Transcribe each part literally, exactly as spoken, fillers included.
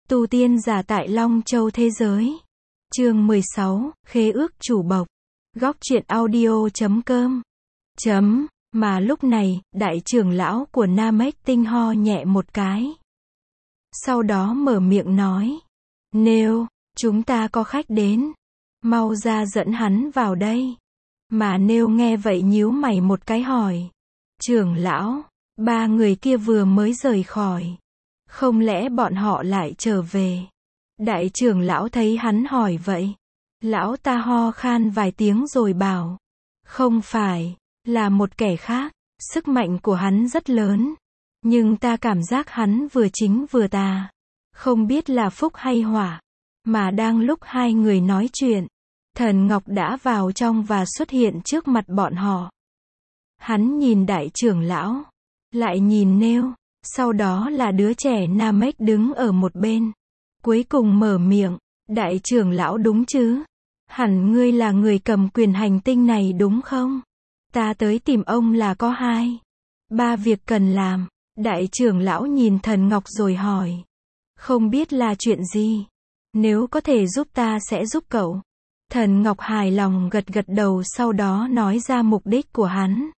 Tu tiên giả tại Long Châu thế giới. Chương mười sáu, khế ước chủ bộc. Góc truyện audio chấm com. Chấm, mà lúc này, đại trưởng lão của Namek Tinh ho nhẹ một cái. Sau đó mở miệng nói. Nêu, chúng ta có khách đến. Mau ra dẫn hắn vào đây. Mà Nêu nghe vậy nhíu mày một cái hỏi. Trưởng lão, ba người kia vừa mới rời khỏi. Không lẽ bọn họ lại trở về? Đại trưởng lão thấy hắn hỏi vậy. Lão ta ho khan vài tiếng rồi bảo. Không phải, là một kẻ khác. Sức mạnh của hắn rất lớn. Nhưng ta cảm giác hắn vừa chính vừa tà. Không biết là phúc hay họa. Mà đang lúc hai người nói chuyện, Thần Ngọc đã vào trong và xuất hiện trước mặt bọn họ. Hắn nhìn đại trưởng lão, lại nhìn Nêu, sau đó là đứa trẻ Namek đứng ở một bên. Cuối cùng mở miệng, đại trưởng lão đúng chứ? Hẳn ngươi là người cầm quyền hành tinh này đúng không? Ta tới tìm ông là có hai, ba việc cần làm. Đại trưởng lão nhìn Thần Ngọc rồi hỏi. Không biết là chuyện gì? Nếu có thể giúp ta sẽ giúp cậu. Thần Ngọc hài lòng gật gật đầu, sau đó nói ra mục đích của hắn.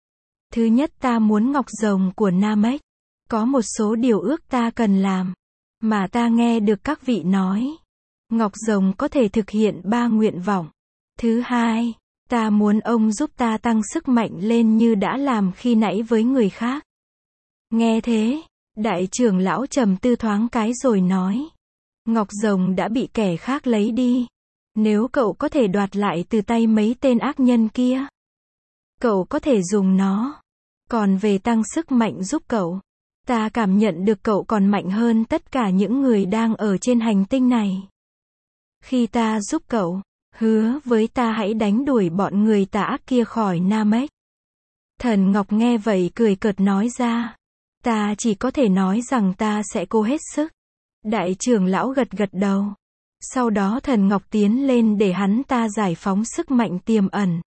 Thứ nhất, ta muốn ngọc rồng của Namek. Có một số điều ước ta cần làm. Mà ta nghe được các vị nói. Ngọc rồng có thể thực hiện ba nguyện vọng. Thứ hai, ta muốn ông giúp ta tăng sức mạnh lên như đã làm khi nãy với người khác. Nghe thế, đại trưởng lão trầm tư thoáng cái rồi nói. Ngọc rồng đã bị kẻ khác lấy đi. Nếu cậu có thể đoạt lại từ tay mấy tên ác nhân kia, cậu có thể dùng nó. Còn về tăng sức mạnh giúp cậu, ta cảm nhận được cậu còn mạnh hơn tất cả những người đang ở trên hành tinh này. Khi ta giúp cậu, hứa với ta hãy đánh đuổi bọn người tà ác kia khỏi Namek. Thần Ngọc nghe vậy cười cợt nói ra. Ta chỉ có thể nói rằng ta sẽ cố hết sức. Đại trưởng lão gật gật đầu. Sau đó Thần Ngọc tiến lên để hắn ta giải phóng sức mạnh tiềm ẩn.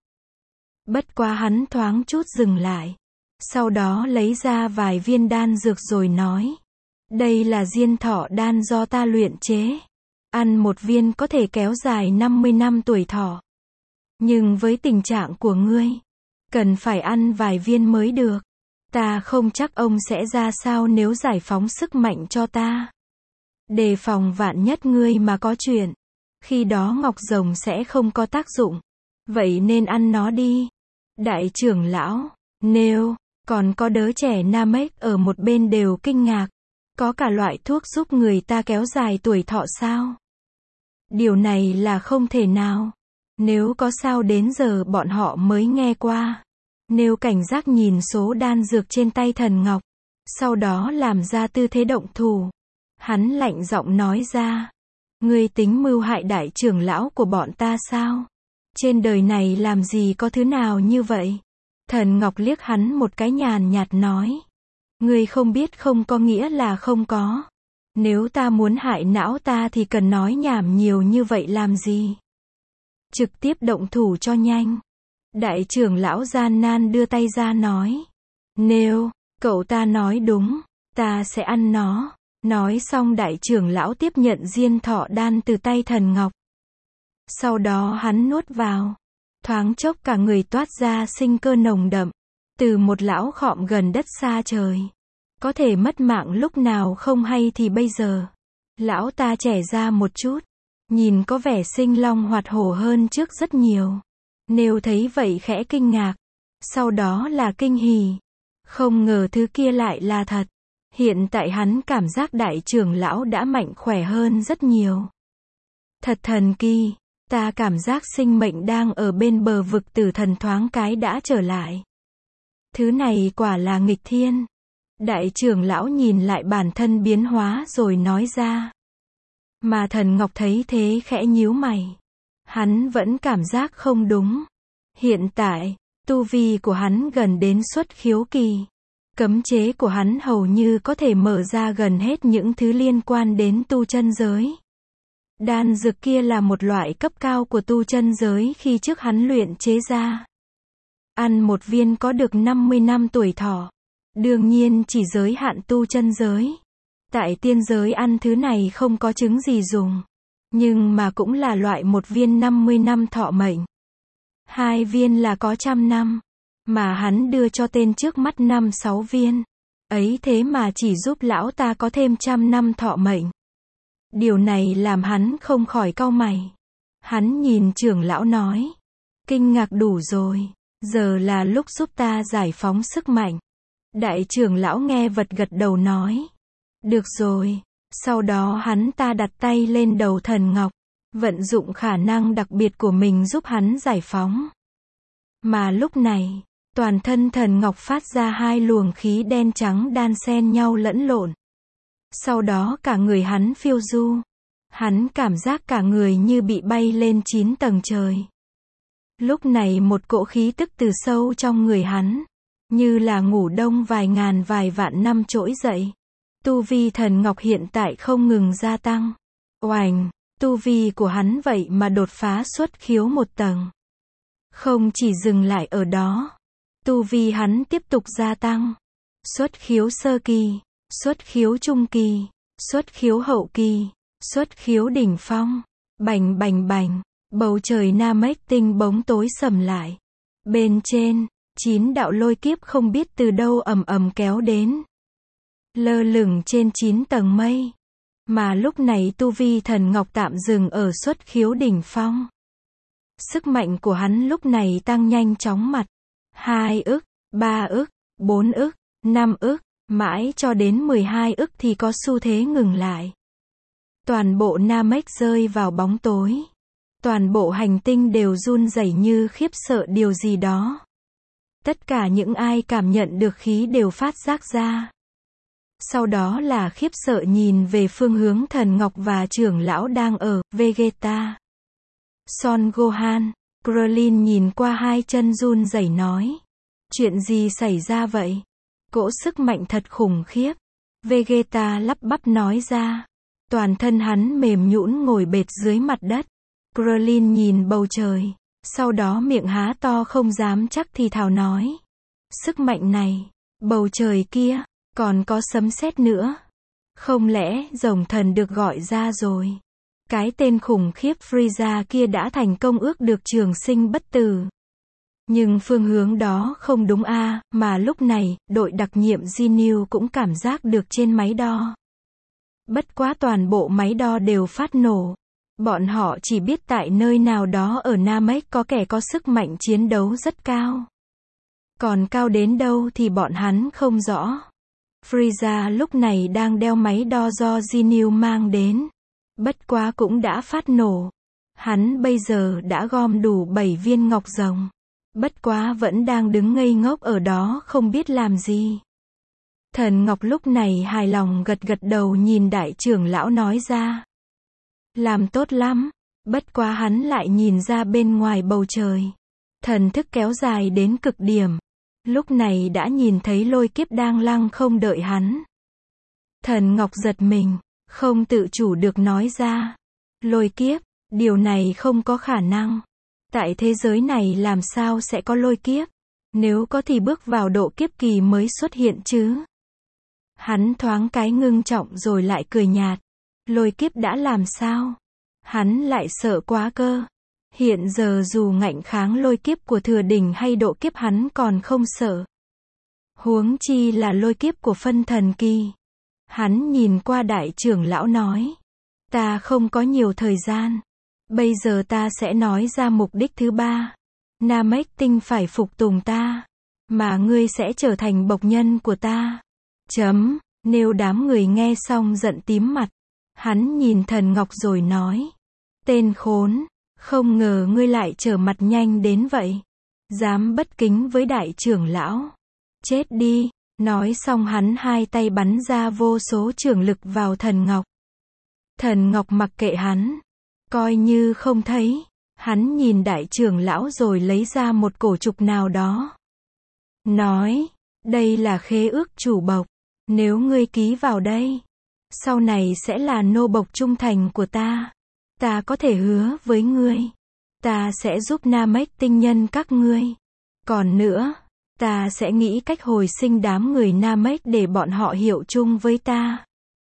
Bất quá hắn thoáng chút dừng lại. Sau đó lấy ra vài viên đan dược rồi nói. Đây là diên thọ đan do ta luyện chế. Ăn một viên có thể kéo dài năm mươi năm tuổi thọ. Nhưng với tình trạng của ngươi, cần phải ăn vài viên mới được. Ta không chắc ông sẽ ra sao nếu giải phóng sức mạnh cho ta. Đề phòng vạn nhất ngươi mà có chuyện. Khi đó ngọc rồng sẽ không có tác dụng. Vậy nên ăn nó đi. Đại trưởng lão, Nêu, còn có đứa trẻ Namek ở một bên đều kinh ngạc. Có cả loại thuốc giúp người ta kéo dài tuổi thọ sao? Điều này là không thể nào. Nếu có sao đến giờ bọn họ mới nghe qua. Nêu cảnh giác nhìn số đan dược trên tay Thần Ngọc. Sau đó làm ra tư thế động thủ. Hắn lạnh giọng nói ra. Ngươi tính mưu hại đại trưởng lão của bọn ta sao? Trên đời này làm gì có thứ nào như vậy? Thần Ngọc liếc hắn một cái nhàn nhạt nói. Ngươi không biết không có nghĩa là không có. Nếu ta muốn hại não ta thì cần nói nhảm nhiều như vậy làm gì? Trực tiếp động thủ cho nhanh. Đại trưởng lão gian nan đưa tay ra nói. Nêu, cậu ta nói đúng. Ta sẽ ăn nó. Nói xong đại trưởng lão tiếp nhận diên thọ đan từ tay Thần Ngọc. Sau đó hắn nuốt vào. Thoáng chốc cả người toát ra sinh cơ nồng đậm. Từ một lão khọm gần đất xa trời. Có thể mất mạng lúc nào không hay thì bây giờ. Lão ta trẻ ra một chút. Nhìn có vẻ sinh long hoạt hổ hơn trước rất nhiều. Nếu thấy vậy khẽ kinh ngạc. Sau đó là kinh hỉ. Không ngờ thứ kia lại là thật. Hiện tại hắn cảm giác đại trưởng lão đã mạnh khỏe hơn rất nhiều. Thật thần kỳ. Ta cảm giác sinh mệnh đang ở bên bờ vực tử thần thoáng cái đã trở lại. Thứ này quả là nghịch thiên. Đại trưởng lão nhìn lại bản thân biến hóa rồi nói ra. Mà Thần Ngọc thấy thế khẽ nhíu mày. Hắn vẫn cảm giác không đúng. Hiện tại, tu vi của hắn gần đến xuất khiếu kỳ. Cấm chế của hắn hầu như có thể mở ra gần hết những thứ liên quan đến tu chân giới. Đan dược kia là một loại cấp cao của tu chân giới khi trước hắn luyện chế ra. Ăn một viên có được năm mươi năm tuổi thọ. Đương nhiên chỉ giới hạn tu chân giới. Tại tiên giới ăn thứ này không có chứng gì dùng. Nhưng mà cũng là loại một viên năm mươi năm thọ mệnh. Hai viên là có trăm năm. Mà hắn đưa cho tên trước mắt năm sáu viên. Ấy thế mà chỉ giúp lão ta có thêm trăm năm thọ mệnh. Điều này làm hắn không khỏi cau mày. Hắn nhìn trưởng lão nói. Kinh ngạc đủ rồi. Giờ là lúc giúp ta giải phóng sức mạnh. Đại trưởng lão nghe vật gật đầu nói. Được rồi. Sau đó hắn ta đặt tay lên đầu thần ngọc. Vận dụng khả năng đặc biệt của mình giúp hắn giải phóng. Mà lúc này, toàn thân thần ngọc phát ra hai luồng khí đen trắng đan xen nhau lẫn lộn. Sau đó cả người hắn phiêu du. Hắn cảm giác cả người như bị bay lên chín tầng trời. Lúc này một cỗ khí tức từ sâu trong người hắn, như là ngủ đông vài ngàn vài vạn năm trỗi dậy. Tu vi thần ngọc hiện tại không ngừng gia tăng. Oành, tu vi của hắn vậy mà đột phá xuất khiếu một tầng. Không chỉ dừng lại ở đó. Tu vi hắn tiếp tục gia tăng. Xuất khiếu sơ kỳ, xuất khiếu trung kỳ, xuất khiếu hậu kỳ, xuất khiếu đỉnh phong. Bành bành bành, bầu trời Namek tinh bóng tối sầm lại. Bên trên, chín đạo lôi kiếp không biết từ đâu ầm ầm kéo đến. Lơ lửng trên chín tầng mây. Mà lúc này tu vi thần ngọc tạm dừng ở xuất khiếu đỉnh phong. Sức mạnh của hắn lúc này tăng nhanh chóng mặt. Hai ức, ba ức, bốn ức, năm ức, mãi cho đến mười hai ức thì có xu thế ngừng lại. Toàn bộ Namek rơi vào bóng tối. Toàn bộ hành tinh đều run rẩy như khiếp sợ điều gì đó. Tất cả những ai cảm nhận được khí đều phát giác ra. Sau đó là khiếp sợ nhìn về phương hướng thần ngọc và trưởng lão đang ở, Vegeta. Son Gohan, Krillin nhìn qua hai chân run rẩy nói. Chuyện gì xảy ra vậy? Cỗ sức mạnh thật khủng khiếp. Vegeta lắp bắp nói ra. Toàn thân hắn mềm nhũn ngồi bệt dưới mặt đất. Krillin nhìn bầu trời. Sau đó miệng há to không dám chắc thì thào nói. Sức mạnh này, bầu trời kia, còn có sấm sét nữa. Không lẽ rồng thần được gọi ra rồi? Cái tên khủng khiếp Frieza kia đã thành công ước được trường sinh bất tử. Nhưng phương hướng đó không đúng a, à, mà lúc này, đội đặc nhiệm Ginyu cũng cảm giác được trên máy đo. Bất quá toàn bộ máy đo đều phát nổ. Bọn họ chỉ biết tại nơi nào đó ở Namek có kẻ có sức mạnh chiến đấu rất cao. Còn cao đến đâu thì bọn hắn không rõ. Frieza lúc này đang đeo máy đo do Ginyu mang đến. Bất quá cũng đã phát nổ. Hắn bây giờ đã gom đủ bảy viên ngọc rồng. Bất quá vẫn đang đứng ngây ngốc ở đó không biết làm gì. Thần Ngọc lúc này hài lòng gật gật đầu nhìn đại trưởng lão nói ra. Làm tốt lắm. Bất quá hắn lại nhìn ra bên ngoài bầu trời. Thần thức kéo dài đến cực điểm. Lúc này đã nhìn thấy lôi kiếp đang lăng không đợi hắn. Thần Ngọc giật mình, không tự chủ được nói ra. Lôi kiếp, điều này không có khả năng. Tại thế giới này làm sao sẽ có lôi kiếp? Nếu có thì bước vào độ kiếp kỳ mới xuất hiện chứ. Hắn thoáng cái ngưng trọng rồi lại cười nhạt. Lôi kiếp đã làm sao? Hắn lại sợ quá cơ. Hiện giờ dù ngạnh kháng lôi kiếp của thừa đỉnh hay độ kiếp hắn còn không sợ. Huống chi là lôi kiếp của phân thần kỳ. Hắn nhìn qua đại trưởng lão nói. Ta không có nhiều thời gian. Bây giờ ta sẽ nói ra mục đích thứ ba. Namek tinh phải phục tùng ta. Mà ngươi sẽ trở thành bộc nhân của ta. Chấm, nếu đám người nghe xong giận tím mặt. Hắn nhìn thần ngọc rồi nói. Tên khốn, không ngờ ngươi lại trở mặt nhanh đến vậy. Dám bất kính với đại trưởng lão. Chết đi, nói xong hắn hai tay bắn ra vô số trường lực vào thần ngọc. Thần ngọc mặc kệ hắn. Coi như không thấy. Hắn nhìn đại trưởng lão rồi lấy ra một cổ trục nào đó. Nói, đây là khế ước chủ bộc. Nếu ngươi ký vào đây, sau này sẽ là nô bộc trung thành của ta. Ta có thể hứa với ngươi. Ta sẽ giúp Namek tinh nhân các ngươi. Còn nữa, ta sẽ nghĩ cách hồi sinh đám người Namek để bọn họ hiệu chung với ta.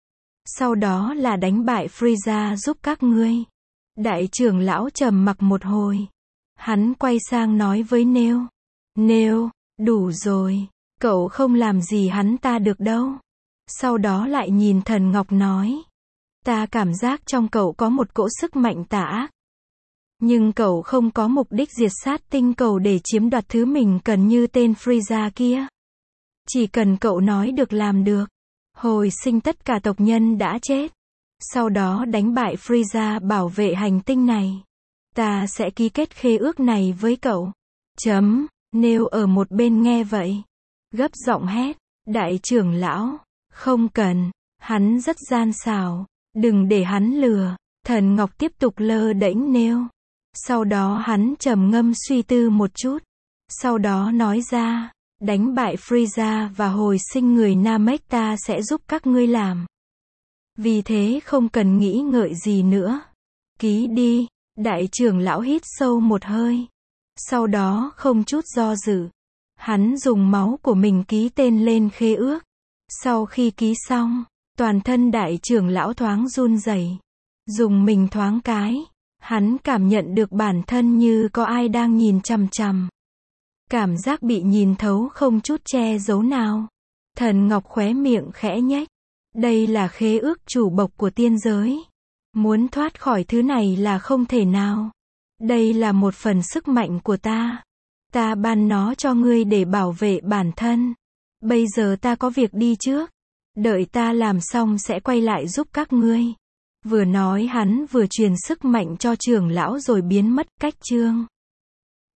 sau đó là đánh bại Frieza giúp các ngươi. Đại trưởng lão trầm mặc một hồi. Hắn quay sang nói với Nêu. Nêu, đủ rồi, cậu không làm gì hắn ta được đâu. Sau đó lại nhìn Thần Ngọc nói. Ta cảm giác trong cậu có một cỗ sức mạnh tà ác. Nhưng cậu không có mục đích diệt sát tinh cầu để chiếm đoạt thứ mình cần như tên Frieza kia. Chỉ cần cậu nói được làm được. Hồi sinh tất cả tộc nhân đã chết. Sau đó đánh bại Frieza bảo vệ hành tinh này. Ta sẽ ký kết khế ước này với cậu. Chấm. Nêu ở một bên nghe vậy. Gấp giọng hét. Đại trưởng lão. Không cần. Hắn rất gian xảo. Đừng để hắn lừa. Thần Ngọc tiếp tục lơ đễnh Nêu. Sau đó hắn trầm ngâm suy tư một chút. Sau đó nói ra. Đánh bại Frieza và hồi sinh người Namek ta sẽ giúp các ngươi làm. Vì thế không cần nghĩ ngợi gì nữa. Ký đi. Đại trưởng lão hít sâu một hơi. Sau đó không chút do dự. Hắn dùng máu của mình ký tên lên khế ước. Sau khi ký xong, toàn thân đại trưởng lão thoáng run rẩy. Dùng mình thoáng cái. Hắn cảm nhận được bản thân như có ai đang nhìn chằm chằm. Cảm giác bị nhìn thấu không chút che giấu nào. Thần Ngọc khóe miệng khẽ nhếch. Đây là khế ước chủ bộc của tiên giới. Muốn thoát khỏi thứ này là không thể nào. Đây là một phần sức mạnh của ta. Ta ban nó cho ngươi để bảo vệ bản thân. Bây giờ ta có việc đi trước. Đợi ta làm xong sẽ quay lại giúp các ngươi. Vừa nói hắn vừa truyền sức mạnh cho trưởng lão rồi biến mất. Cách chương